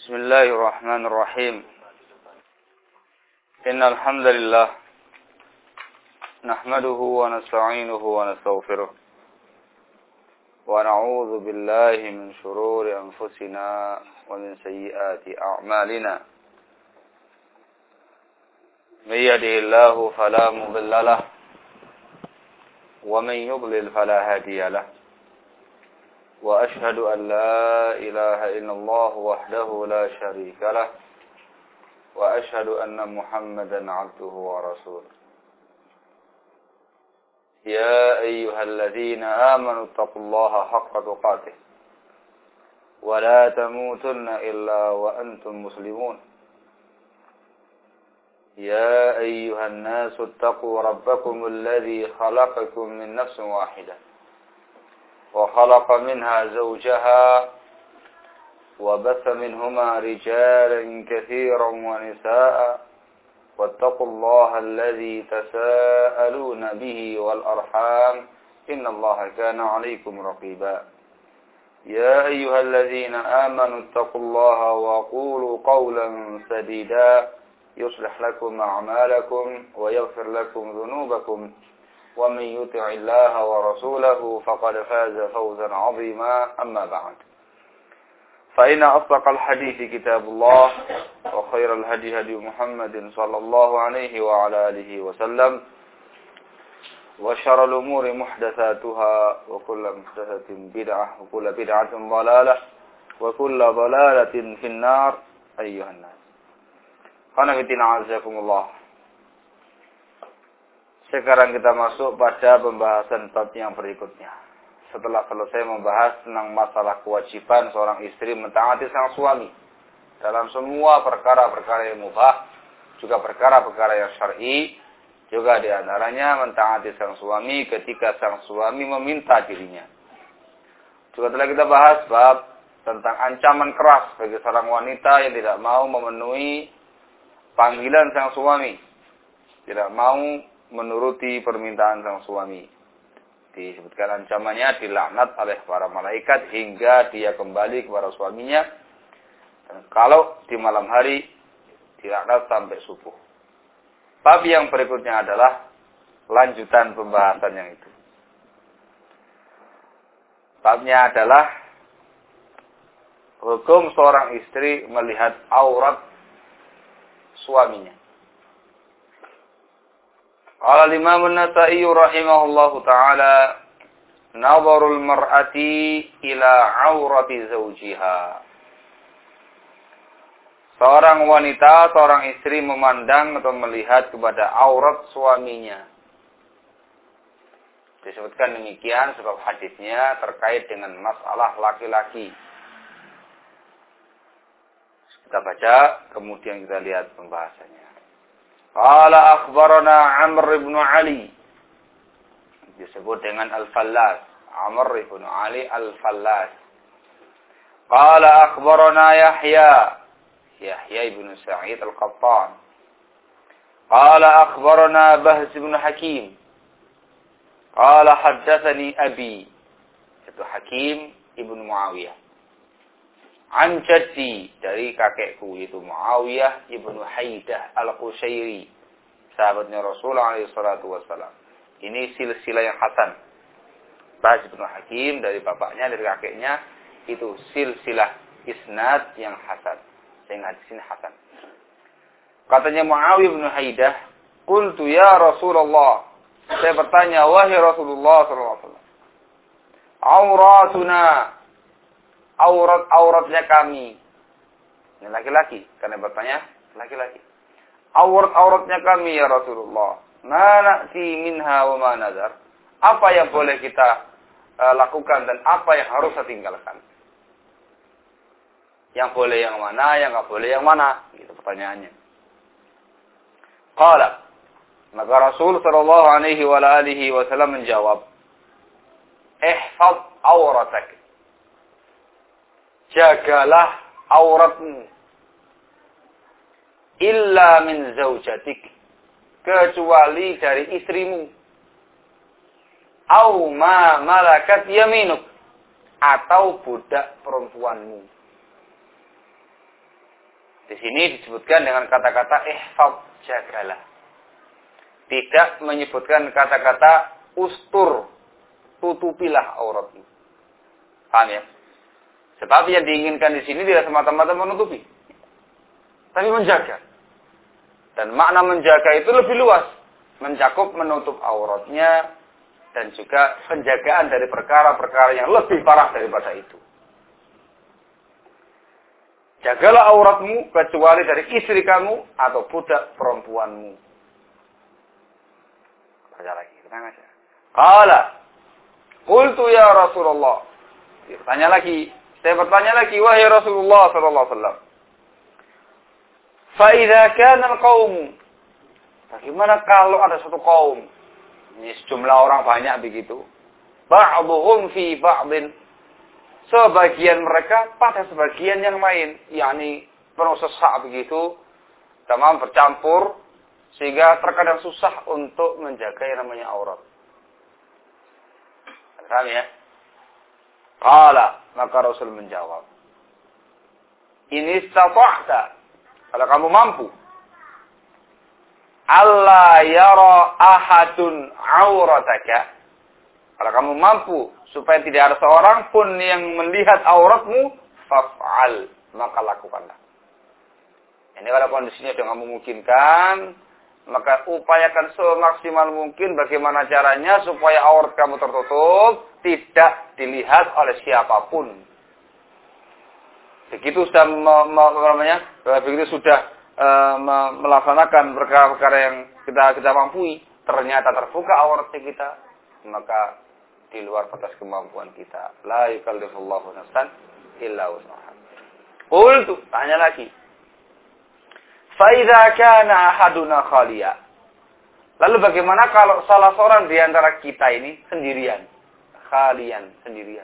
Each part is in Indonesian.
بسم الله الرحمن الرحيم إن الحمد لله نحمده ونستعينه ونستغفره ونعوذ بالله من شرور أنفسنا ومن سيئات أعمالنا من يهده الله فلا مضل له ومن يضلل فلا هادي له وأشهد أن لا إله إلا الله وحده لا شريك له وأشهد أن محمدا عبده ورسوله يا أيها الذين آمنوا اتقوا الله حق تقاته ولا تموتن إلا وأنتم مسلمون يا أيها الناس اتقوا ربكم الذي خلقكم من نفس واحدة وخلق منها زوجها وبث منهما رجالا كثيرا ونساء واتقوا الله الذي تساءلون به والأرحام إن الله كان عليكم رقيبا يا أيها الذين آمنوا اتقوا الله وقولوا قولا سديدا يصلح لكم أعمالكم ويغفر لكم ذنوبكم ومن يطع الله ورسوله فقد فاز فوزا عظيما أما بعد فإن أصدق الحديث كتاب الله وخير الهدي هدي محمد صلى الله عليه وعلى آله وسلم وشر الأمور محدثاتها وكل محدثة بدعة وكل بدعة ضلالة وكل ضلالة في النار أيها الناس Khanafitina azakumullah. Sekarang kita masuk pada pembahasan bab yang berikutnya. Setelah selesai membahas tentang masalah kewajiban seorang istri mentaati sang suami dalam semua perkara-perkara yang mubah, juga perkara-perkara yang syar'i, juga di antaranya mentaati sang suami ketika sang suami meminta dirinya. Juga telah kita bahas bab tentang ancaman keras bagi seorang wanita yang tidak mau memenuhi panggilan sang suami, tidak mau menuruti permintaan sang suami. Disebutkan ancamannya dilaknat oleh para malaikat hingga dia kembali kepada suaminya. Dan kalau di malam hari dilaknat sampai subuh. Bab yang berikutnya adalah lanjutan pembahasan yang itu. Babnya adalah hukum seorang istri melihat aurat suaminya. Qala Imam An-Nasa'i rahimahullahu taala, "Nadharul mar'ati ila 'aurati zawjiha." Seorang wanita, seorang istri memandang atau melihat kepada aurat suaminya. Disebutkan demikian sebab hadisnya terkait dengan masalah laki-laki. Kita baca, kemudian kita lihat pembahasannya. Qala akhbarana Amr ibn Ali. Disebut dengan Al-Fallas. Amr ibn Ali Al-Fallas. Qala akhbarana Yahya. Yahya ibn Sa'id Al-Qattan. Qala akhbarana Bahz ibn Hakim. Qala haddathani Abi. Itu Hakim ibn Muawiyah. An jaddi, dari kakekku, yaitu Muawiyah ibnu Haidah al-Qushairi, sahabatnya Rasulullah SAW. Ini silsilah yang hasan. Bahz ibnu Hakim dari bapaknya, dari kakeknya, itu silsilah isnad yang hasan. Sehingga di sini hasan. Katanya Muawiyah ibnu Haidah, qultu ya Rasulullah, saya bertanya, wahai Rasulullah SAW, auratuna, aurat-auratnya kami. Ini laki-laki, karena bertanya laki-laki. Aurat-auratnya kami ya Rasulullah. Ma na'ti minha wa ma nazar. Apa yang boleh kita lakukan dan apa yang harus kita tinggalkan? Yang boleh yang mana, yang enggak boleh yang mana? Gitu pertanyaannya. Qala, maka Rasul sallallahu alaihi wa alihi wasallam menjawab, ihfaz auratak. Jagalah auratmu. Illa min zaujatik. Kecuali dari istrimu. Au ma malakat yaminuk. Atau budak perempuanmu. Di sini disebutkan dengan kata-kata ihfaz, jagalah. Tidak menyebutkan kata-kata ustur, tutupilah auratmu. Paham ya? Sebab yang diinginkan di sini tidak semata-mata menutupi, tapi menjaga. Dan makna menjaga itu lebih luas, mencakup menutup auratnya dan juga penjagaan dari perkara-perkara yang lebih parah daripada itu. Jagalah auratmu kecuali dari istri kamu atau budak perempuanmu. Baca lagi, tenang aja. Qala, qultu ya Rasulullah. Saya bertanya lagi, wahai Rasulullah sallallahu alaihi wasallam. Fa idza kana al-qaum, bagaimana kalau ada satu kaum, ini sejumlah orang banyak begitu, ba'dhum fi ba'din, sebagian mereka pada sebagian yang lain, yakni penuh sesak begitu, tamam bercampur, sehingga terkadang susah untuk menjaga yang namanya aurat. Paham ya? Qala, maka Rasul menjawab, ini istata'ta, kalau kamu mampu, alla yara ahadun aurataka, kalau kamu mampu supaya tidak ada seorang pun yang melihat auratmu, faf'al, maka lakukanlah. Ini kalau kondisinya sudah memungkinkan, maka upayakan semaksimal mungkin bagaimana caranya supaya aurat kamu tertutup, tidak dilihat oleh siapapun. Begitu sudah melaksanakan perkara-perkara yang kita mampu, ternyata terbuka auratnya kita, maka di luar batas kemampuan kita. La yukallifullahu nafsan illa wus'aha. Qultu, tanya lagi. Faiza kana ahaduna khaliya. Lalu bagaimana kalau salah seorang di antara kita ini sendirian? Khalian, sendirian.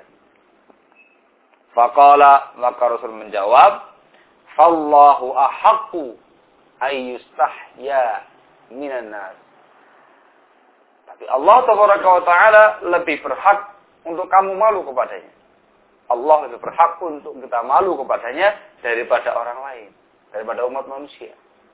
Faqala, maka Rasul menjawab, fallahu ahaqqu ayyustahya minan nas. Tapi Allah tabaraka wa taala lebih berhak untuk kamu malu kepadanya. Allah lebih berhak untuk kita malu kepadanya daripada orang lain, daripada umat manusia.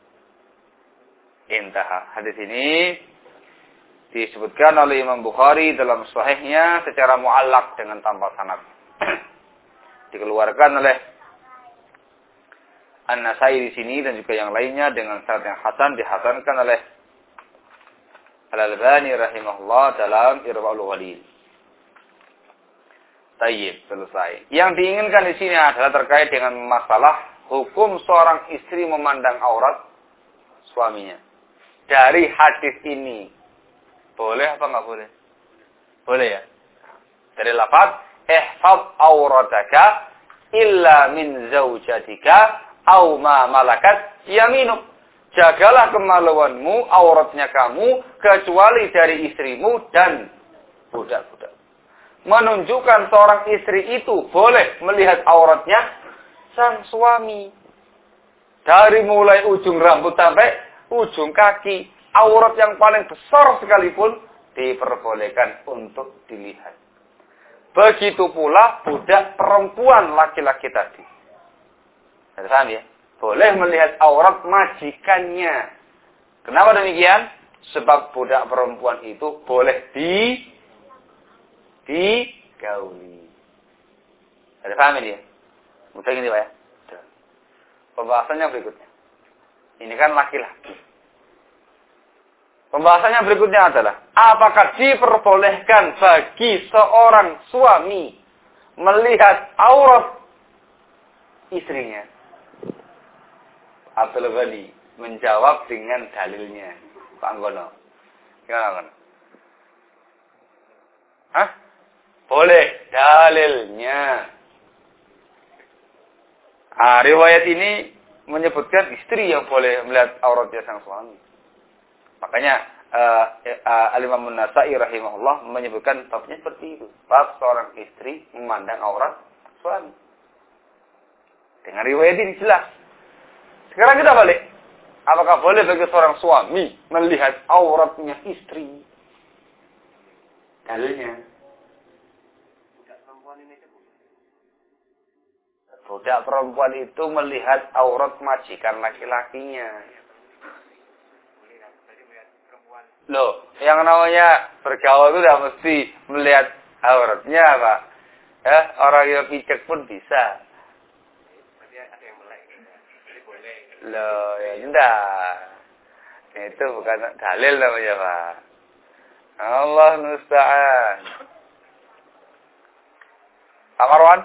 Intaha. Hadis ini disebutkan oleh Imam Bukhari dalam sahihnya secara muallaq dengan tanpa sanad. Dikeluarkan oleh An-Nasai di sini dan juga yang lainnya dengan sanad yang hasan, dihasankan oleh Al-Albani rahimahullah dalam Irwaul Ghalil. Tayyib, selesai. Yang diinginkan di sini adalah terkait dengan masalah hukum seorang istri memandang aurat suaminya. Dari hadis ini, boleh apa enggak boleh? Boleh ya. Dari lafaz ihfaz aurataka illa min zaujatika au ma malakat yaminuk. Jagalah kemaluanmu, auratnya kamu, kecuali dari istrimu dan budak-budak. Menunjukkan seorang istri itu boleh melihat auratnya sang suami. Dari mulai ujung rambut sampai ujung kaki, aurat yang paling besar sekalipun diperbolehkan untuk dilihat. Begitu pula budak perempuan laki-laki tadi. Paham ya? Boleh melihat aurat majikannya. Kenapa demikian? Sebab budak perempuan itu boleh digauli. Ada paham ini ya? Mudah gini Pak ya? Pembahasannya berikutnya. Ini kan laki-laki. Pembahasannya berikutnya adalah, apakah diperbolehkan bagi seorang suami melihat aurat istrinya? Abdul Ghani menjawab dengan dalilnya. Pak Anggono. Gimana? Hah? Boleh. Dalilnya. Riwayat ini menyebutkan istri yang boleh melihat auratnya sang suami. Makanya Al-Imam An-Nasai rahimahullah menyebutkan babnya seperti itu. Bab seorang istri memandang aurat suami. Dengan riwayat ini jelas. Sekarang kita balik. Apakah boleh bagi seorang suami melihat auratnya istri? Dalilnya. Budak perempuan itu melihat aurat majikan laki-lakinya. Loh, yang namanya bergaul itu udah mesti melihat auratnya, Pak. Ya, orang yang picek pun bisa. Loh, ya enggak. Itu bukan dalil namanya, Pak. Allah musta'an. Pak Marwan?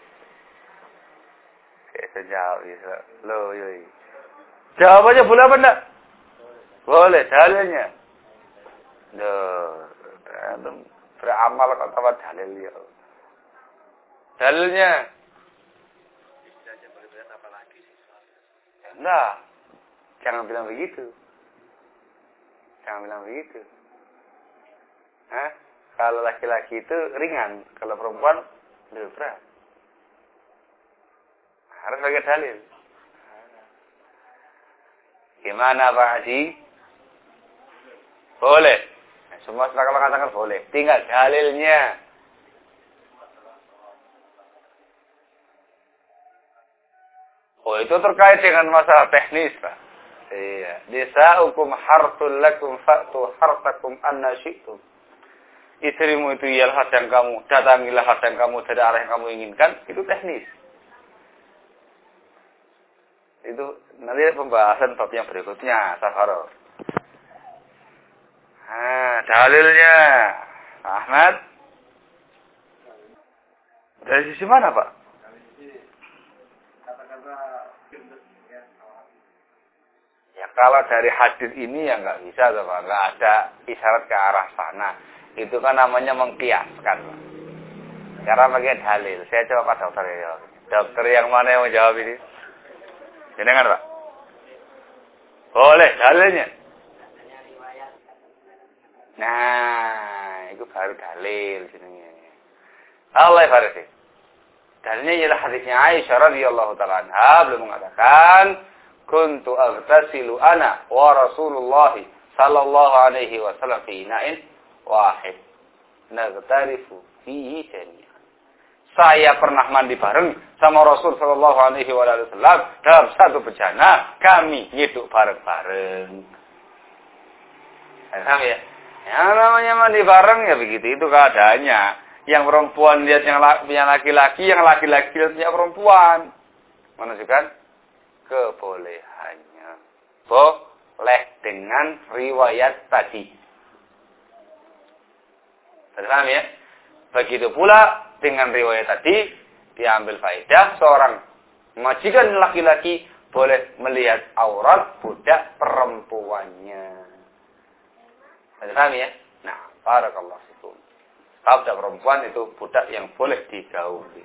Saya jawab bisa. Loh, yoi. Jawabannya boleh apa enggak? Boleh, dalilnya. Loh, antum beramal kok tanpa dalil ya. Dalilnya. Enggak. Jangan bilang begitu. Jangan bilang begitu. Hah? Kalau laki-laki itu ringan, kalau perempuan lebih berat. Harus pakai dalil. Gimana Pak Haji? Boleh. Semua kalau katakan boleh. Tinggal dalilnya. Oh, itu terkait dengan masalah teknis, Pak. Iya. Nisa'ukum harthul lakum fa'tu harthakum anna syi'tum. Istrimu itu ialah ladang kamu. Datangilah ladang kamu dari arah yang kamu inginkan. Itu teknis. Itu nanti pembahasan bab yang berikutnya, Safaro. Dalilnya Ahmad. Dari sisi mana, Pak? Ya kalau dari hadis ini ya nggak bisa, Pak. Nggak ada isyarat ke arah sana. Itu kan namanya mengkiaskan, Pak. Sekarang pakai dalil. Saya coba Pak Dokter ya. Dokter yang mana yang menjawab ini? Jenengan, Pak. Boleh dalilnya. Nah, itu baru dalil jenenge. Allah farisi. Dalilnya ialah hadisnya Aisyah radhiyallahu taala anha, beliau mengatakan, "Kuntu aghtasilu ana wa Rasulullah sallallahu alaihi wasallam fi ina'in wahid. Naghtarifu fihi jami'an." Saya pernah mandi bareng sama Rasul sallallahu alaihi wasallam dalam satu bejana, kami nyiduk bareng-bareng. Paham ya? Yang namanya mandi bareng ya begitu, itu keadaannya. Yang perempuan lihat yang laki-laki, yang laki-laki lihat perempuan. Menunjukkan kebolehannya. Boleh dengan riwayat tadi. Paham ya? Begitu pula dengan riwayat tadi diambil faedah seorang majikan laki-laki boleh melihat aurat budak perempuannya. Paham ya? Nah, barakallahu fikum. Budak perempuan itu budak yang boleh digauli.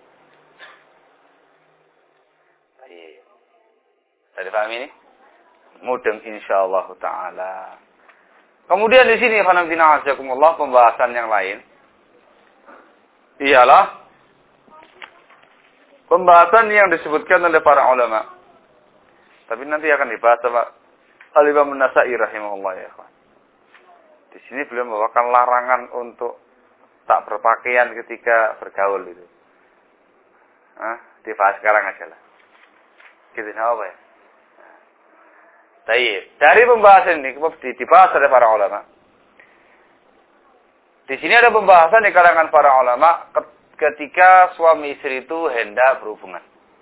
Baik. Tadi paham ini? Mudeng insyaallah taala. Kemudian di sini fanamtina azakumullah pembahasan yang lain. Ialah pembahasan yang disebutkan oleh para ulama. Tapi nanti akan dibahas sama Al-Imam An-Nasa'i rahimahullah ya ikhwan. Di sini beliau membawakan larangan untuk tak berpakaian ketika bergaul itu. Dibahas sekarang aja lah. Gitu apa ya? Baik. Dari pembahasan ini dibahas oleh para ulama. Di sini ada pembahasan di kalangan para ulama ketika suami istri itu hendak berhubungan.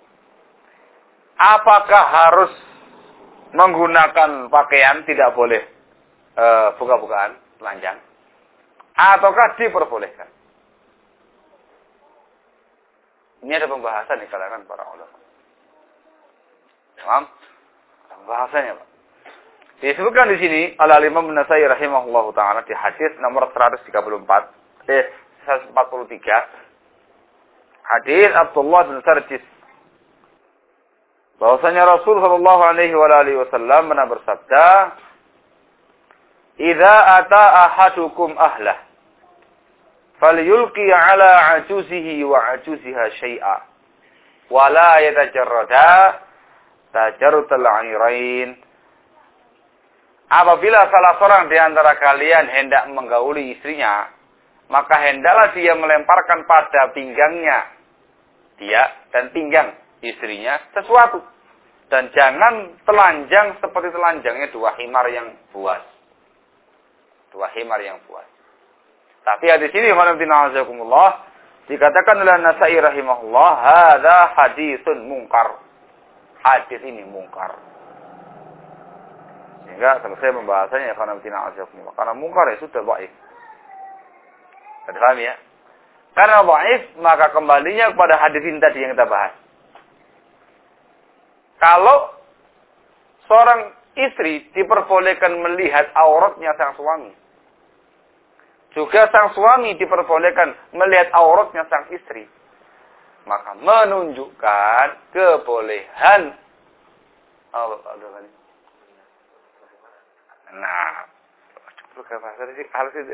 Apakah harus menggunakan pakaian, tidak boleh buka-bukaan, telanjang, ataukah diperbolehkan? Ini ada pembahasan di kalangan para ulama. Paham? Pembahasannya, Pak. Disebutkan di sini Al-Imam An-Nasa'i rahimahullahu taala di hadis nomor 143. Hadis Abdullah bin Sarjis. Bahwasanya Rasul sallallahu alaihi wasallam pernah bersabda, "Idza ata ahadukum ahlah, falyulqi ala ajuzihi wa ajuziha syai'a, wa la yatajarrada tajarrutal 'airain." Apabila salah seorang di antara kalian hendak menggauli istrinya, maka hendaklah dia melemparkan pada pinggangnya dia dan pinggang istrinya sesuatu. Dan jangan telanjang seperti telanjangnya dua himar yang buas. Dua himar yang buas. Tapi di sini dikatakan oleh An-Nasa'i rahimahullah, hadza haditsun munkar. Hadis ini munkar. Sehingga selesai pembahasannya karena munkar itu sudah dhaif. Sudah paham ya? Karena dhaif maka kembalinya kepada hadis ini tadi yang kita bahas. Kalau seorang istri diperbolehkan melihat auratnya sang suami, juga sang suami diperbolehkan melihat auratnya sang istri, maka menunjukkan kebolehan. Nah, harus itu.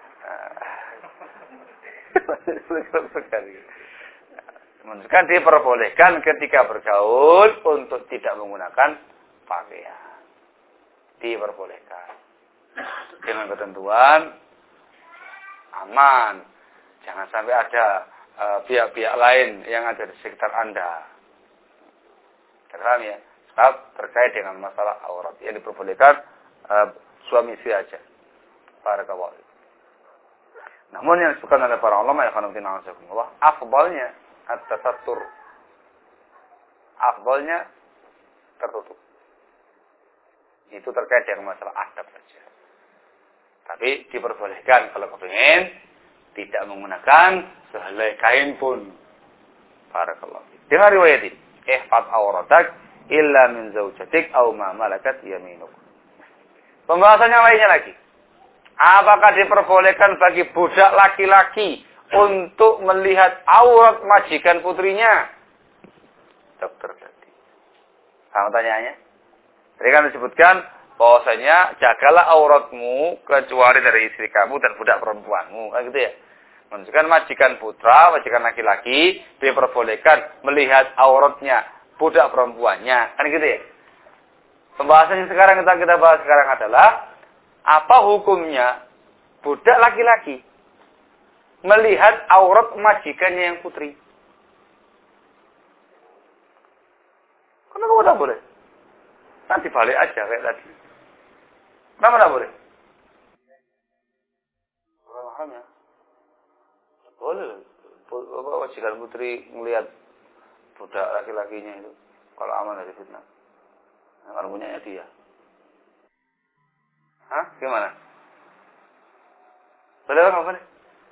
Menunjukkan diperbolehkan ketika bergaul untuk tidak menggunakan pakaian. Diperbolehkan. Dengan ketentuan aman. Jangan sampai ada pihak-pihak lain yang ada di sekitar Anda. Paham ya? Sebab terkait dengan masalah aurat. Yang diperbolehkan suami istri aja. Barakallahu. Namun yang disebutkan oleh para ulama ya afdalnya at-tasattur. Afdalnya tertutup. Itu terkait dengan masalah adab saja. Tapi diperbolehkan kalau kepingin tidak menggunakan sehelai kain pun. Barakallahu. Dengan riwayat ini, ihfaz auratak illa min zaujatik aw ma malakat yaminuk. Pembahasan yang lainnya lagi. Apakah diperbolehkan bagi budak laki-laki untuk melihat aurat majikan putrinya? Dokter tadi. Sama tanyaannya. Tadi kan disebutkan bahwasanya jagalah auratmu kecuali dari istri kamu dan budak perempuanmu. Kan gitu ya. Menunjukkan majikan putra, majikan laki-laki diperbolehkan melihat auratnya budak perempuannya. Kan gitu ya. Pembahasan yang sekarang kita bahas sekarang adalah apa hukumnya budak laki-laki melihat aurat majikannya yang putri? Kenapa tidak boleh? Nanti balik aja kayak tadi. Kenapa tidak boleh? Paham ya? Boleh. Majikan putri melihat budak laki-lakinya itu. Kalau aman dari fitnah. Kalau punyanya dia. Hah? Gimana? Boleh nggak boleh?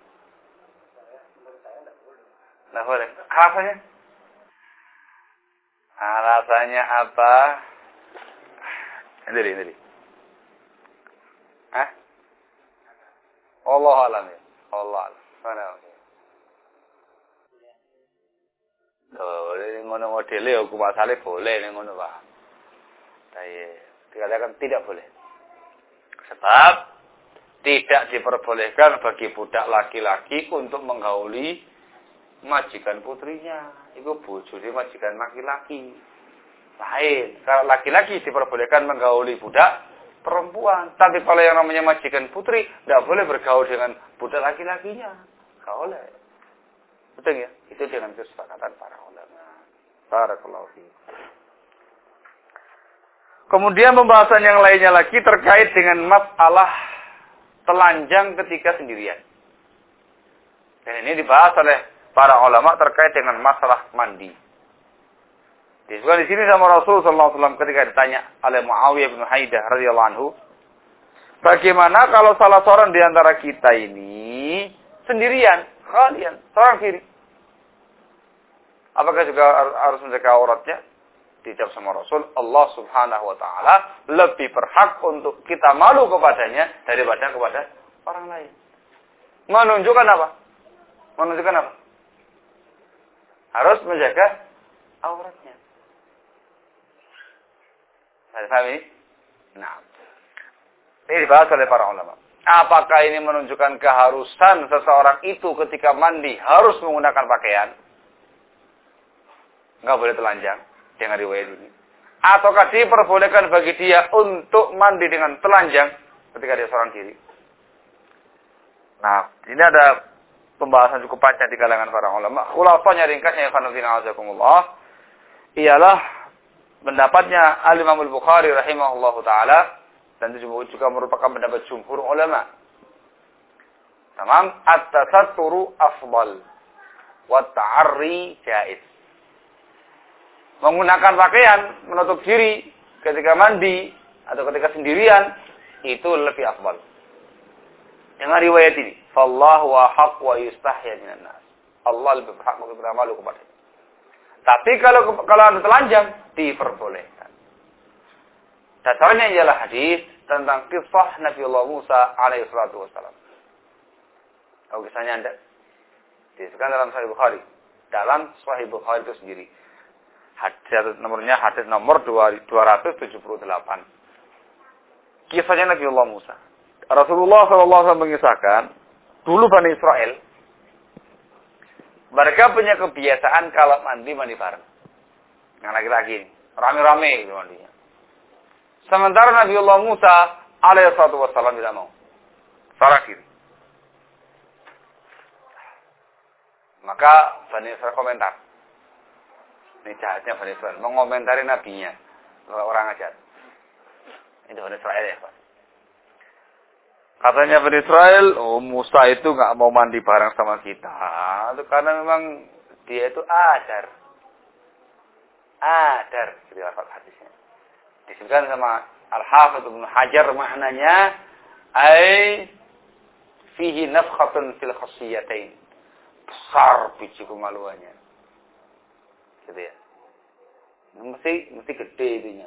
Nggak boleh. Alasannya? Alasannya apa? Ini. Hah? Allah alam ya. Allah alam. Mana? Boleh ngono modele hukum asale boleh ngono Pak. Tapi dikatakan tidak boleh. Sebab tidak diperbolehkan bagi budak laki-laki untuk menggauli majikan putrinya. Itu bojone majikan laki-laki. Lain. Kalau laki-laki diperbolehkan menggauli budak perempuan. Tapi kalau yang namanya majikan putri, tidak boleh bergaul dengan budak laki-lakinya. Tidak boleh. Betul ya? Itu dengan kesepakatan para ulama. Barakallahu fiikum. Kemudian pembahasan yang lainnya lagi terkait dengan masalah telanjang ketika sendirian. Dan ini dibahas oleh para ulama terkait dengan masalah mandi. Disebutkan di sini sama Rasul sallallahu alaihi wasallam ketika ditanya oleh Muawiyah bin Haidah radhiyallahu anhu, bagaimana kalau salah seorang di antara kita ini sendirian, kalian, seorang diri? Apakah juga harus menjaga auratnya? Dijawab sama Rasul, Allah subhanahu wa ta'ala lebih berhak untuk kita malu kepadanya daripada kepada orang lain. Menunjukkan apa? Harus menjaga auratnya. Ada paham ini? Nah. Ini dibahas oleh para ulama. Apakah ini menunjukkan keharusan seseorang itu ketika mandi harus menggunakan pakaian? Enggak boleh telanjang. Dengan riwayat ini. Ataukah diperbolehkan bagi dia untuk mandi dengan telanjang ketika dia seorang diri? Nah, ini ada pembahasan cukup panjang di kalangan para ulama. Khulasanya ringkasnya ialah pendapatnya Al-Imam Al-Bukhari rahimahullahu taala, dan itu juga merupakan pendapat jumhur ulama. Tamam, at-tasatturu afdal wa ta'arri jaiz. Menggunakan pakaian menutup diri ketika mandi atau ketika sendirian itu lebih afdal. Dengan riwayat ini, fallahu ahaq wa yustahya minan nas. Allah lebih berhak untuk kita malu kepada. Tapi kalau Anda telanjang diperbolehkan. Dasarnya ialah hadis tentang kisah Nabiullah Musa alaihi salatu wasallam. Tahu kisahnya Anda? Disebutkan dalam Sahih Bukhari. Dalam Sahih Bukhari itu sendiri. Hadis nomor 278. Kisahnya Nabiullah Musa. Rasulullah SAW mengisahkan, dulu Bani Israel, mereka punya kebiasaan kalau mandi bareng. Yang laki-laki ini, rame-rame gitu mandinya. Sementara Nabiullah Musa alaihissalam tidak mau. Sarah kiri. Maka Bani Israel komentar. Ini jahatnya Bani Israel. Mengomentari nabinya. Orang jahat. Ini Bani Israel ya Pak. Katanya Bani Israel, Musa itu nggak mau mandi bareng sama kita. Itu karena memang dia itu adar. Jadi lafaz hadisnya. Disebutkan sama Al-Hafidz Ibnu Hajar maknanya fihi nafkhatun fil khasiyatain. Besar biji kemaluannya. Gitu ya. Mesti gede itunya.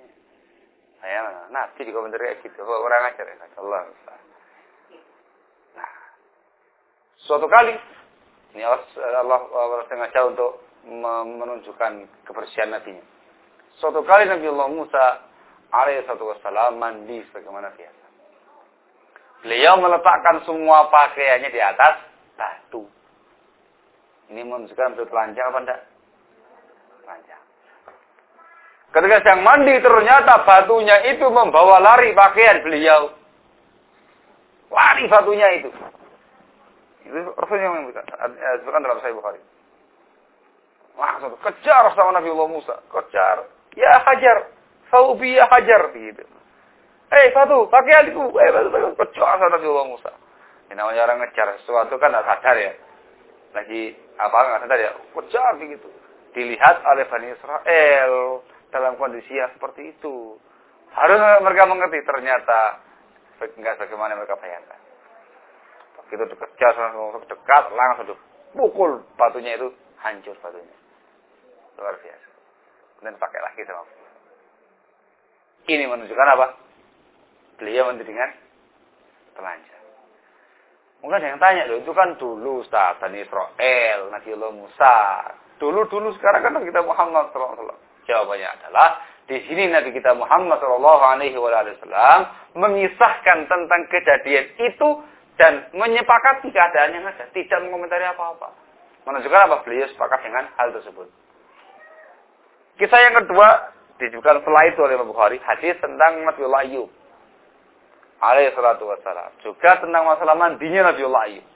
Nabi di komentar kayak gitu. Orang ajar ya. Allah. Nah. Suatu kali ini Allah sengaja untuk menunjukkan kebersihan nabinya. Suatu kali Nabiullah Musa alaihissalam mandi sebagaimana biasa. Beliau meletakkan semua pakaiannya di atas batu. Ini menunjukkan betul telanjang apa enggak? Telanjang. Ketika sedang mandi ternyata batunya itu membawa lari pakaian beliau. Lari batunya itu. Itu Rasulnya yang disebutkan dalam Sahih Bukhari. Langsung kejar sama Nabiullah Musa. Kejar. Ya Hajar. Saubi ya Hajar. Begitu. Batu, pakaianku. Batu. Kejar sama Nabiullah Musa. Ini namanya orang ngejar sesuatu kan tidak sadar ya. Lagi nggak sadar ya. Kejar begitu. Dilihat oleh Bani Israel dalam kondisi yang seperti itu. Harus mereka mengerti ternyata enggak sebagaimana mereka bayangkan. Begitu dikejar dekat langsung pukul batunya itu hancur batunya. Luar biasa. Kemudian pakai lagi sama beliau. Ini menunjukkan apa? Beliau mandi dengan telanjang. Mungkin ada yang tanya, loh itu kan dulu Ustaz, Bani Israel, Nabiullah Musa. Dulu sekarang kan Nabi kita Muhammad SAW. Jawabannya adalah di sini Nabi kita Muhammad SAW mengisahkan tentang kejadian itu dan menyepakati keadaan yang ada, tidak mengomentari apa-apa. Menunjukkan apa? Beliau sepakat dengan hal tersebut. Kisah yang kedua disebutkan setelah itu oleh Imam Bukhari, hadis tentang Nabiullah Ayyub alaihi salatu wassalam. Juga tentang masalah mandinya Nabiullah Ayyub.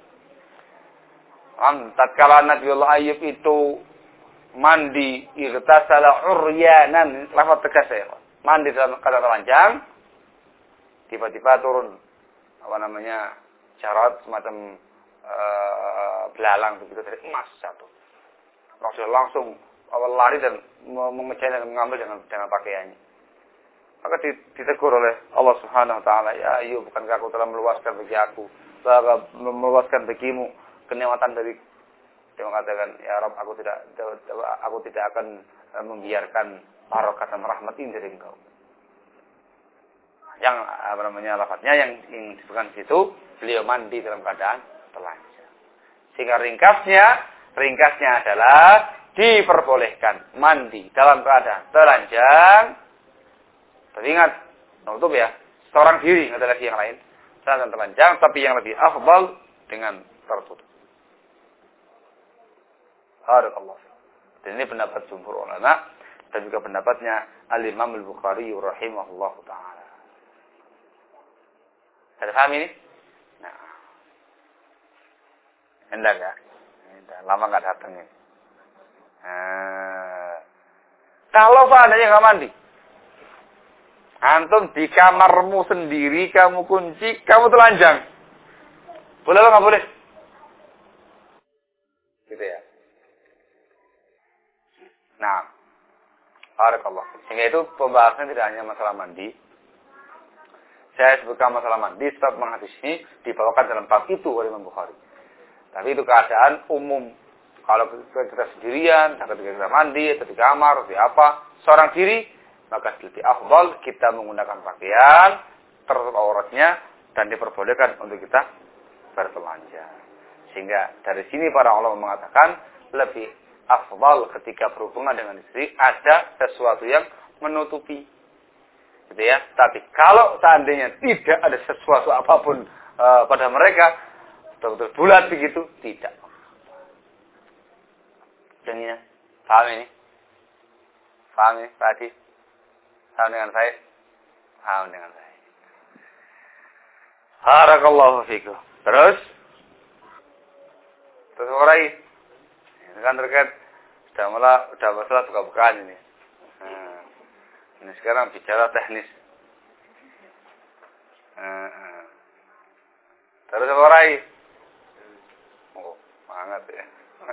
Tatkala Nabiullah Ayyub itu mandi irtasala uryanan, lafaz tegas ya. Mandi dalam keadaan telanjang, tiba-tiba turun syarat semacam belalang begitu dari emas satu. Rasul langsung lari dan mengejar dan mengambil dengan pakaiannya. Maka ditegur oleh Allah Subhanahu wa taala, "Ya Ayyub, bukankah aku telah meluaskan bagi aku, telah meluaskan bagimu kenikmatan dari." Dia mengatakan, "Ya Rabb, aku tidak akan membiarkan barokah dan rahmat ini dari Engkau." Yang lafadznya yang disebutkan di situ, beliau mandi dalam keadaan telanjang. Sehingga ringkasnya adalah diperbolehkan mandi dalam keadaan telanjang. Tapi ingat, tutup ya, seorang diri, nggak ada lagi yang lain. Telanjang telanjang, tapi yang lebih afdal dengan tertutup. Barakallahu. Dan ini pendapat jumhur ulama dan juga pendapatnya Al-Imam Al-Bukhari rahimahullahu taala. Ada paham ini? Nah. Enggak ya? Lama nggak datang ya. Kalau seandainya nggak mandi, antum di kamarmu sendiri, kamu kunci, kamu telanjang. Boleh atau nggak boleh? Gitu ya. Nah, barakallah. Sehingga itu pembahasan tidak hanya masalah mandi. Saya sebutkan masalah mandi, sebab menghadis ini dibawakan dalam bab itu oleh Imam Bukhari. Tapi itu keadaan umum. Kalau kita sendirian, ketika kita mandi, atau di kamar, atau di apa, seorang diri, maka lebih afdal kita menggunakan pakaian, tertutup auratnya, dan diperbolehkan untuk kita bertelanjang. Sehingga dari sini para ulama mengatakan, lebih afdal ketika berhubungan dengan istri, ada sesuatu yang menutupi. Gitu ya. Tapi kalau seandainya tidak ada sesuatu apapun pada mereka, betul-betul bulat begitu, tidak. Jadinya, paham ini? Paham ini, Pak Adi? Paham dengan saya? Paham dengan saya. Barakallahu fikum. Terus urai. Ini kan terkait udah masalah buka-bukaan ini. Ini sekarang bicara teknis. Terus urai. Oh, banget ya.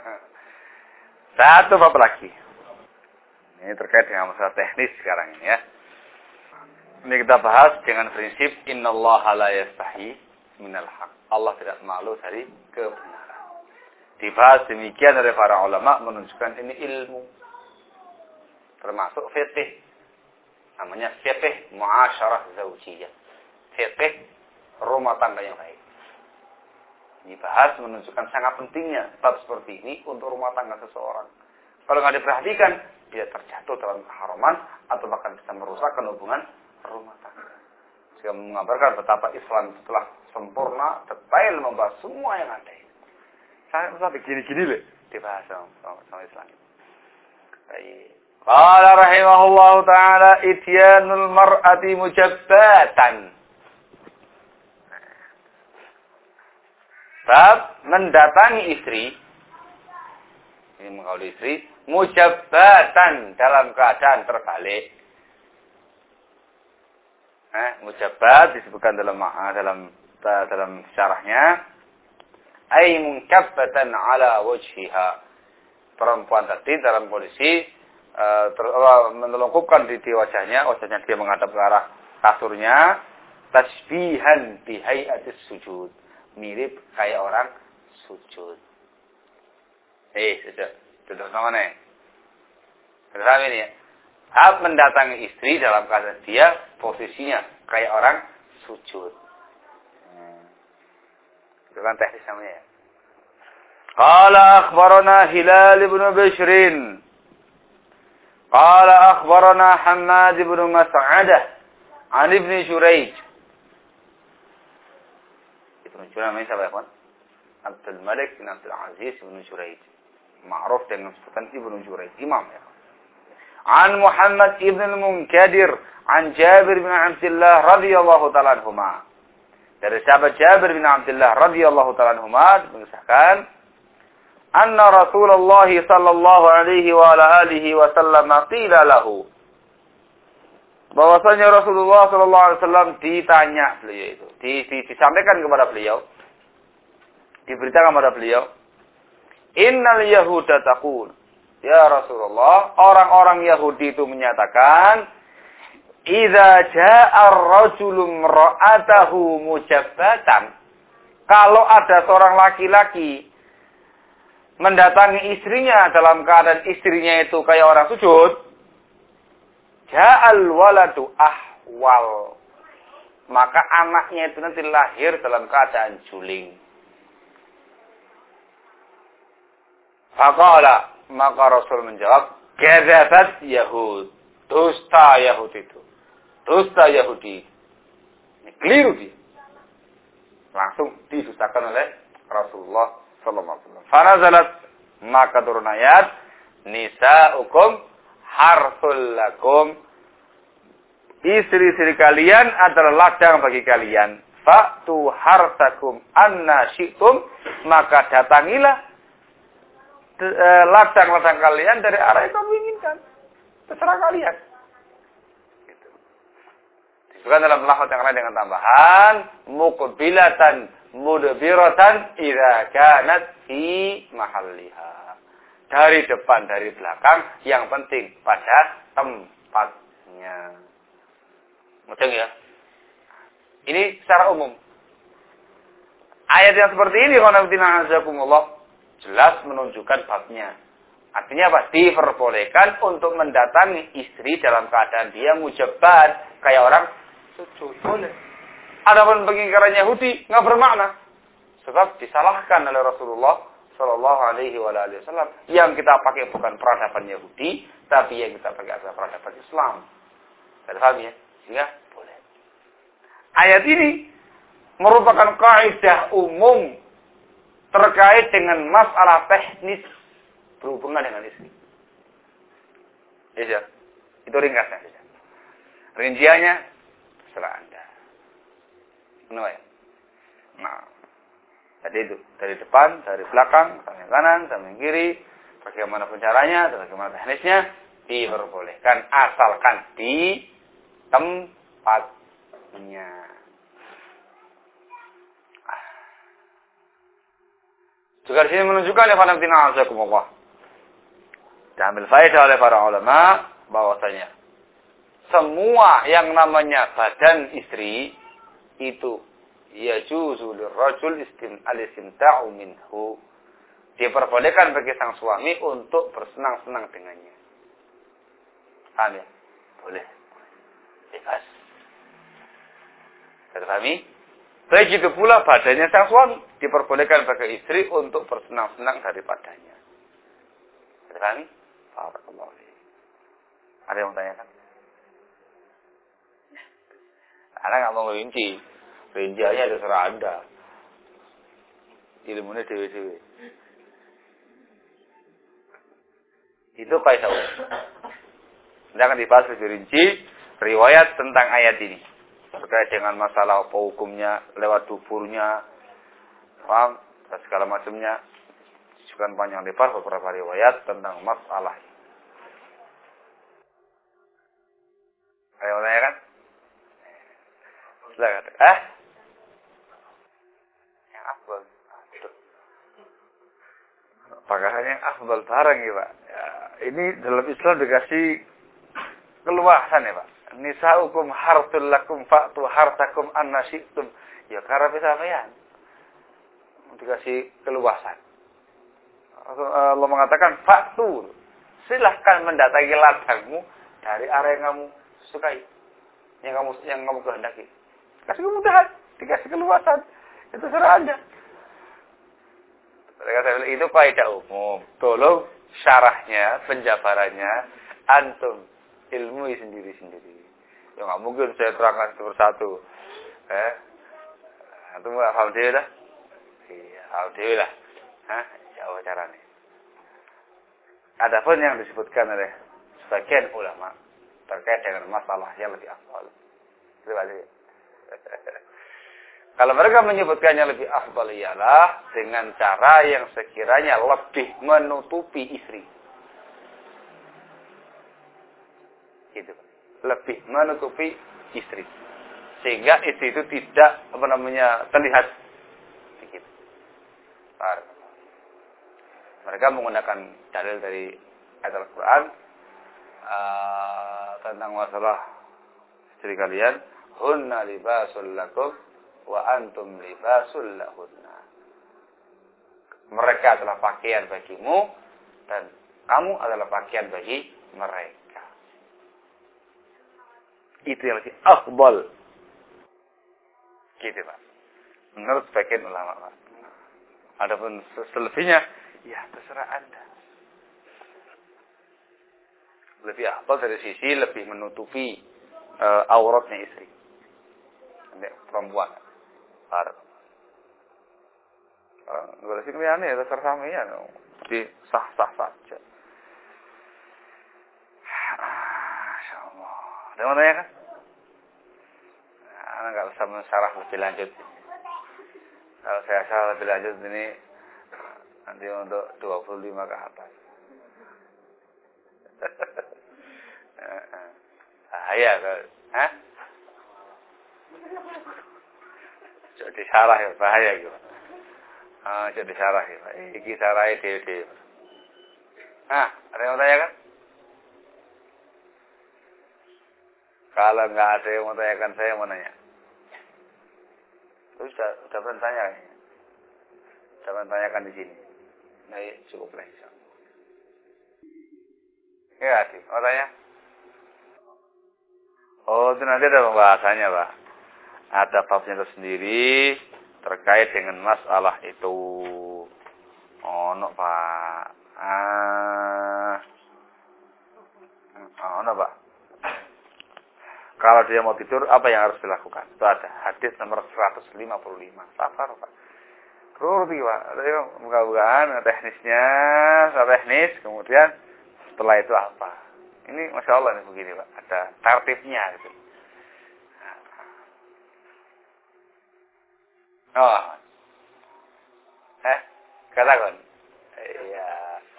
Satu bab lagi. Ini terkait dengan masalah teknis sekarang ini ya. Ini kita bahas dengan prinsip innallaha la yastahi minal haq. Allah tidak malu dari kebenaran. Dibahas demikian oleh para ulama menunjukkan ini ilmu. Termasuk fiqh. Namanya fiqh muasyarah zaujiyah. Fiqh rumah tangga yang baik. Dibahas menunjukkan sangat pentingnya bab seperti ini untuk rumah tangga seseorang. Kalau nggak diperhatikan, dia terjatuh dalam keharaman atau bahkan bisa merusakkan hubungan rumah tangga. Sehingga mengabarkan betapa Islam setelah sempurna, detail membahas semua yang ada. Sampai gini-gini loh dibahas sama Islam. Baik. Qala rahimahullah ta'ala ityanul mar'ati mujabbatan. Bab mendatangi istri, ini mengkauli istri, mujabbatan dalam keadaan terbalik. Mujabbat disebutkan dalam syarahnya, ay munkabbatan ala wajhiha. Perempuan tadi dalam kondisi menelungkupkan di wajahnya dia menghadap ke arah kasurnya, tasbihan bi hayatis sujud. Mirip kayak orang sujud. Sujud. Duduk sama nih. Paham ini ya? Saat mendatangi istri dalam keadaan dia posisinya kayak orang sujud. Itu kan teknis namanya ya. Qala akhbarana Hilal ibn Bishrin. Qala akhbarana Hammad ibn Mas'adah an Ibn Jurayj. Ibn Jurayj namanya siapa ya, kawan? Abdul Malik bin Abdul Aziz bin Jurayj. Ma'ruf dengan sebutan Ibn Jurayj, imam ya. An Muhammad ibn al-Munkadir an Jabir bin Abdullah radhiyallahu ta'ala anhuma. Dari sahabat Jabir bin Abdullah radhiyallahu ta'ala anhuma mengisahkan anna Rasulullah sallallahu alaihi wa ala alihi wa sallam qila lahu. Bahwasanya Rasulullah sallallahu alaihi wasallam ditanya beliau itu, disampaikan kepada beliau, diberitakan kepada beliau, innal yahuda taqul, ya Rasulullah, orang-orang Yahudi itu menyatakan, idza jaa'a ar-rajulu imra'atahu mujabbatan, kalau ada seorang laki-laki mendatangi istrinya dalam keadaan istrinya itu kayak orang sujud, ja'al waladu ahwal, maka anaknya itu nanti lahir dalam keadaan juling. Faqala, maka Rasul menjawab, kadzabat Yahud, dusta Yahudi itu, dusta Yahudi. Ini keliru dia. Langsung didustakan oleh Rasulullah sallallahu alaihi wasallam. Fanazalat, maka turun ayat, nisa'ukum harsul lakum, istri-istri kalian adalah ladang bagi kalian. fa'tu hartakum anna syi'tum, maka datangilah ladang-ladang kalian dari arah yang kamu inginkan. Terserah kalian. Gitu. Disebutkan dalam lafaz yang lain dengan tambahan muqbilatan mudbiratan idza kanat fi mahalliha. Dari depan, dari belakang, yang penting pada tempatnya. Mudah ya? Ini secara umum. Ayat yang seperti ini, jelas menunjukkan babnya. Artinya apa? Diperbolehkan untuk mendatangi istri dalam keadaan dia mujaban, kayak orang sujud. Boleh. Adapun pengingkaran Yahudi nggak bermakna, sebab disalahkan oleh Rasulullah Shallallahu Alaihi Wasallam. Yang kita pakai bukan peradaban Yahudi, tapi yang kita pakai adalah peradaban Islam. Ada paham ya? Sehingga boleh. Ayat ini merupakan kaidah umum terkait dengan masalah teknis berhubungan dengan istri. Ya, itu ringkasnya. Rinciannya terserah Anda. Benar ya? Nah, jadi itu dari depan, dari belakang, samping kanan, samping kiri, bagaimanapun caranya, atau bagaimana teknisnya, diperbolehkan asalkan di tempatnya. Juga di sini menunjukkan ya fanatina azakumullah. Diambil faedah oleh para ulama bahwasanya semua yang namanya badan istri itu yajuzu lirrajul al-istimta'u minhu. Diperbolehkan bagi sang suami untuk bersenang-senang dengannya. Paham ya? Boleh. Bebas. Terpahami? Begitu pula badannya sang suami diperbolehkan bagi istri untuk bersenang-senang daripadanya. Terpahami? Barakallahu fiik. Ada yang mau tanyakan? Anak nggak mau rinci. Rinciannya terserah Anda. Ilmunya dewe-dewe. Itu kaidah umum. Nanti akan dibahas lebih rinci riwayat tentang ayat ini. Terkait dengan masalah apa hukumnya, lewat duburnya, paham, dan segala macamnya. Disebutkan panjang lebar beberapa riwayat tentang masalah ini. Ada yang mau tanya kan? Silakan. Yang afdal. Apakah yang afdal barang ya Pak? Ya, ini dalam Islam dikasih keluasan ya Pak. Nisa'ukum hartul lakum fa'tu hartakum anna syi'tum. Ya karena sampean. Dikasih keluasan. Allah mengatakan fa'tu. Silahkan mendatangi ladangmu dari arah yang kamu sukai. Yang kamu kehendaki. Kasih kemudahan, dikasih keluasan. Itu serah Anda. Itu kaidah umum. Tolong syarahnya, penjabarannya, antum ilmu sendiri-sendiri. Ya nggak mungkin saya terangkan satu persatu. Antum nggak paham dia dah? Iya, paham dia lah. Jauh caranya. Adapun yang disebutkan oleh sebagian ulama terkait dengan masalah yang lebih afdal. Terima kasih. Kalau mereka menyebutkannya lebih afdal ialah dengan cara yang sekiranya lebih menutupi istri. Gitu. Lebih menutupi istri. Sehingga istri itu tidak terlihat sedikit. Mereka menggunakan dalil dari ayat Al-Quran tentang masalah istri kalian. Hunna libasul lakum wa antum libasul lahunna. Mereka adalah pakaian bagimu dan kamu adalah pakaian bagi mereka. Itu yang lebih afdal. Gitu Pak. Menurut sebagian ulama Pak. Adapun selebihnya, ya terserah Anda. Lebih afdal dari sisi lebih menutupi auratnya istri. Perempuan. Kalau sih kalian ya terserah sampean. Jadi sah-sah saja. Masya Allah. Ada yang mau tanya kan? Anda nggak bisa mensyarah lebih lanjut. Kalau saya syarah lebih lanjut ini nanti untuk 25 ke atas. Bahaya kalau, jadi syarah ya bahaya gitu. Jadi syarah ya. Iki syarahnya dewe. Ada yang mau tanya kan? Kalau nggak ada yang mau tanyakan, saya mau nanya. Sudah pernah tanya ya? Sudah pernah tanyakan di sini. Nah, cukup lah. Ya, sih. Mau tanya? Oh, itu nanti ada pembahasannya, Pak. Ada babnya tersendiri terkait dengan masalah itu. Oh, no, Pak. No, Pak. Kalau dia mau tidur, apa yang harus dilakukan? Itu ada hadis nomor 155. Sabar, Pak. Ruruti, Pak. Buka-bukaan teknisnya, teknis, kemudian setelah itu apa? Ini Masya Allah nih begini, Pak. Ada tertibnya gitu. Oh. Katakan. Iya.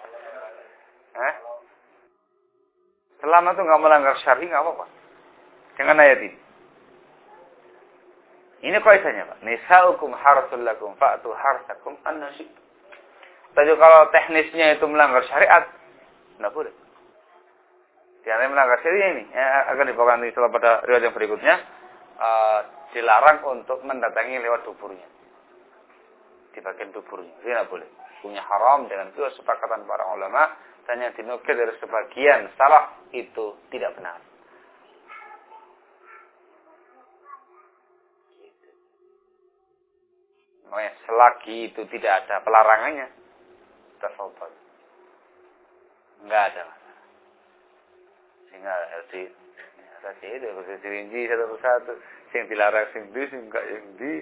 Selama itu nggak melanggar syar'i nggak apa-apa. Dengan ayat ini. Ini kaidahnya, Pak. Nisa'ukum harsul lakum fa'tu harsakum anna syi'tum. Tapi kalau teknisnya itu melanggar syariat, enggak boleh. Dia melanggar syariat ini akan dibawakan setelah pada riwayat yang berikutnya, dilarang untuk mendatangi lewat duburnya. Di bagian duburnya. Ini enggak boleh. Punya haram dengan kesepakatan para ulama dan yang dinukil dari sebagian salaf itu tidak benar. Makanya selagi itu tidak ada pelarangannya, tafadhol. Enggak ada. Sehingga tadi itu bisa dirinci satu persatu. Sing dilarang sing di, sing enggak yang di.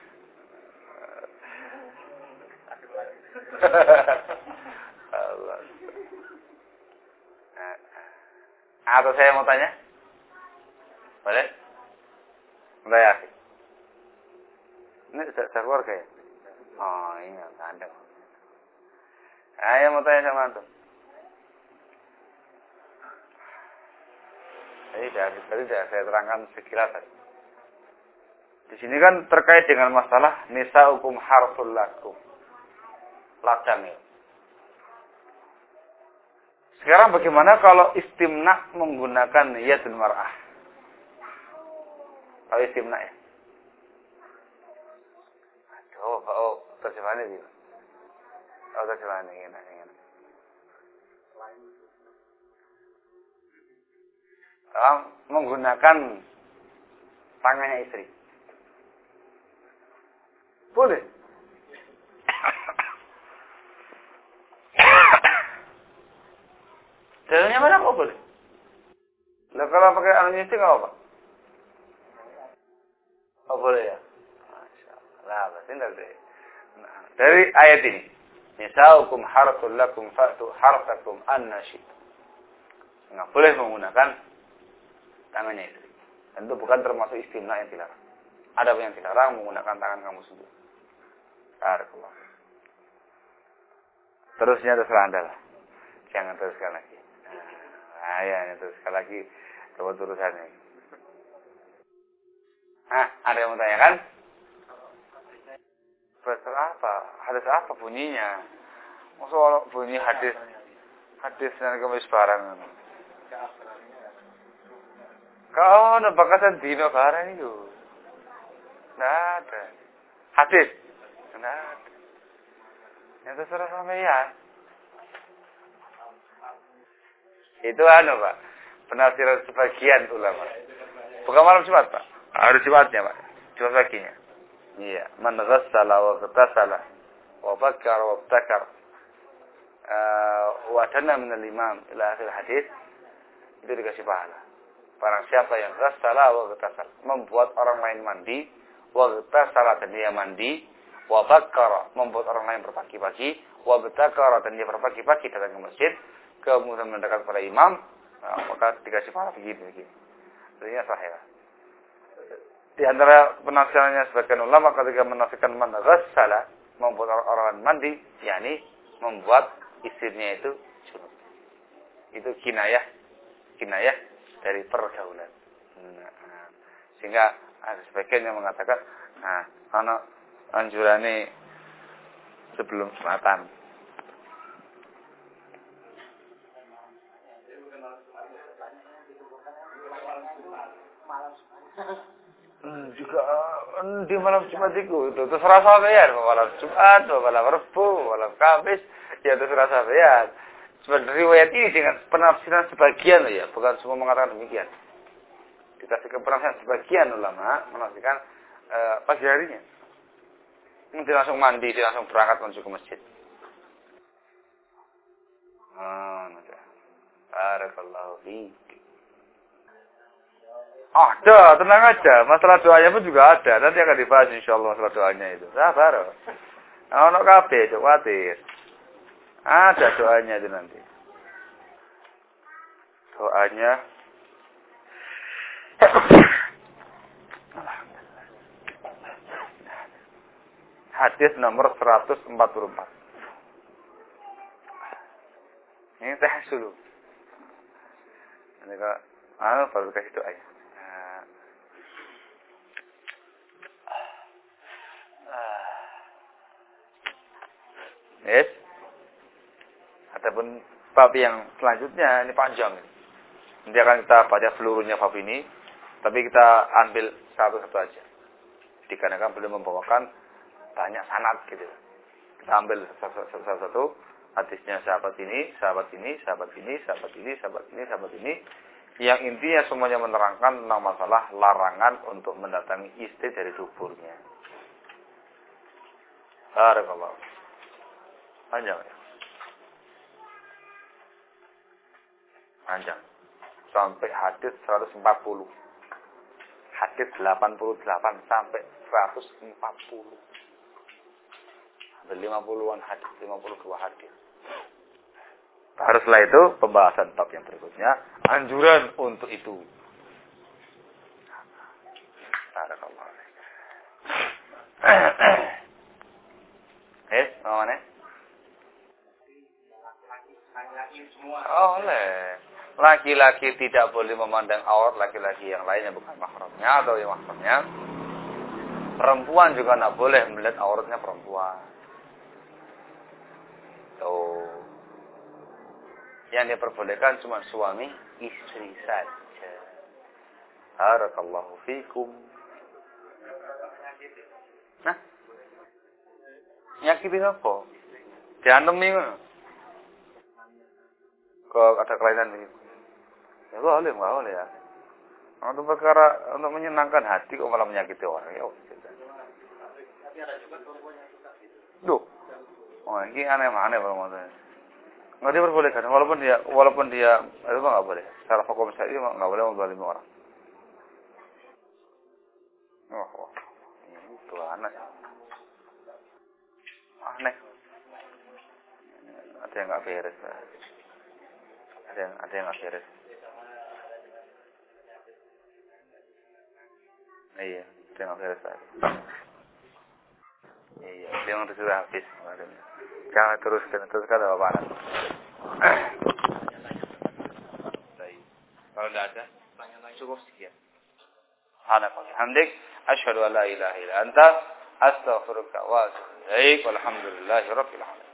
Allah. Atau saya mau tanya? Boleh? Boleh ya? Ini sudah keluarga ya? Oh iya, ada. Ayo mau tanya sama antum. Tadi sudah saya terangkan sekilas. Di sini kan terkait dengan masalah nisa'ukum harsul lakum. Ladang ya. Sekarang bagaimana kalau istimna menggunakan yadul mar'ah? Kalau istimna ya? Terjemahannya gitu. Terjemahannya gini. Menggunakan tangannya istri. Boleh. Dalilnya mana kok boleh? Lah kalau pakai anunya istri nggak apa? Oh boleh ya. Masya Allah. Berarti enggak deh. Nah, dari ayat ini, nisa'ukum harsul lakum fa'tu harsakum anna syi'tum. Nggak boleh menggunakan tangannya istri. Dan itu bukan termasuk istimna yang dilarang. Ada yang dilarang menggunakan tangan kamu sendiri. Barakallah. Terusnya terserah Anda lah. Jangan teruskan lagi. Ya, teruskan lagi. Coba turusannya. Ada yang mau tanyakan? Betul apa? Hadis apa bunyinya? Maksudnya bunyi hadis dan kemis barang. Kau ada bakasan dino barang itu? Nggak ada. Hadis? Nggak ada. Yang terserah sampeyan. Itu Pak. Penafsiran sebagian ulama. Bukan malam Jumat, Pak. Hari Jumatnya, Pak. Jumat paginya. Iya, man ghassala wa ghtasala wa bakkara wa ibtakar wa dana min al-imam ila akhir hadis itu dikasih pahala. Barang siapa yang ghassala wa ghtasala, membuat orang lain mandi, wa ghtasala dan dia mandi, wa bakkara membuat orang lain berpagi-pagi, wa ibtakara dan dia berpagi-pagi datang ke masjid, kemudian mendekat kepada imam, maka dikasih pahala begini. Artinya sahih. Di antara penafsirannya sebagian ulama ketika menafsirkan man ghassala, membuat orang mandi, yakni membuat istrinya itu junub. Itu kinayah dari pergaulan. Sehingga ada sebagian yang mengatakan, ana anjurane sebelum sunatan. Juga di malam Jumat itu terserah sampeyan, malam Jumat, malam Rebo, malam Kamis, ya terserah sampeyan. Sebenarnya riwayat ini dengan penafsiran sebagian ya, bukan semua mengatakan demikian. Dikasih penafsiran sebagian ulama menafsirkan pagi harinya. Dia langsung mandi, dia langsung berangkat menuju ke masjid. Barakallahu fiik. Ada, tenang aja. Masalah doanya pun juga ada. Nanti akan dibahas insyaallah masalah doanya itu. Sabar. Ono kabeh, cok khawatir. Ada doanya itu nanti. Doanya hadis nomor 144. Ini teh dulu. Ini kalau baru kasih doanya. Yes. Adapun bab yang selanjutnya ini panjang. Nanti akan kita baca seluruhnya bab ini, tapi kita ambil satu-satu aja. Dikarenakan beliau membawakan banyak sanad gitu. Kita ambil satu-satu hadisnya sahabat ini, sahabat ini, sahabat ini, sahabat ini, sahabat ini, sahabat ini. Yang intinya semuanya menerangkan tentang masalah larangan untuk mendatangi istri dari duburnya. Barakallahu. Panjang ya? Panjang. Sampai hadis 140. Hadis 88 sampai 140. Ada 50-an hadis, 52 hadis. Baru setelah itu pembahasan bab yang berikutnya, anjuran untuk itu. Barakallahu. Mana? Oleh. Laki-laki tidak boleh memandang aurat laki-laki yang lainnya bukan mahramnya atau yang mahramnya. Perempuan juga tidak boleh melihat auratnya perempuan. Tuh. Yang diperbolehkan cuma suami istri saja. Barakallahu fikum. Nah. Nyakitin apa? Dianemin. Kok ada kelainan begitu? Ya boleh, enggak boleh ya. Untuk perkara untuk menyenangkan hati kok malah menyakiti orang. Ya Duh. Oh, ini aneh-aneh permohonan. Enggak diperbolehkan walaupun dia itu enggak boleh. Secara hukum syar'i enggak boleh menzalimi orang. Oh. Itu aneh. Aneh. Ada yang enggak beres. Ada yang enggak beres. Iya, ada yang enggak beres. Iya, dia yang sudah habis. Jangan teruskan apa-apa. Kalau tidak ada, cukup sekian. Alhamdulillah, asyhadu an la ilaha illa anta, astaghfiruka wa atubu ilaik. Walhamdulillahirabbil alamin.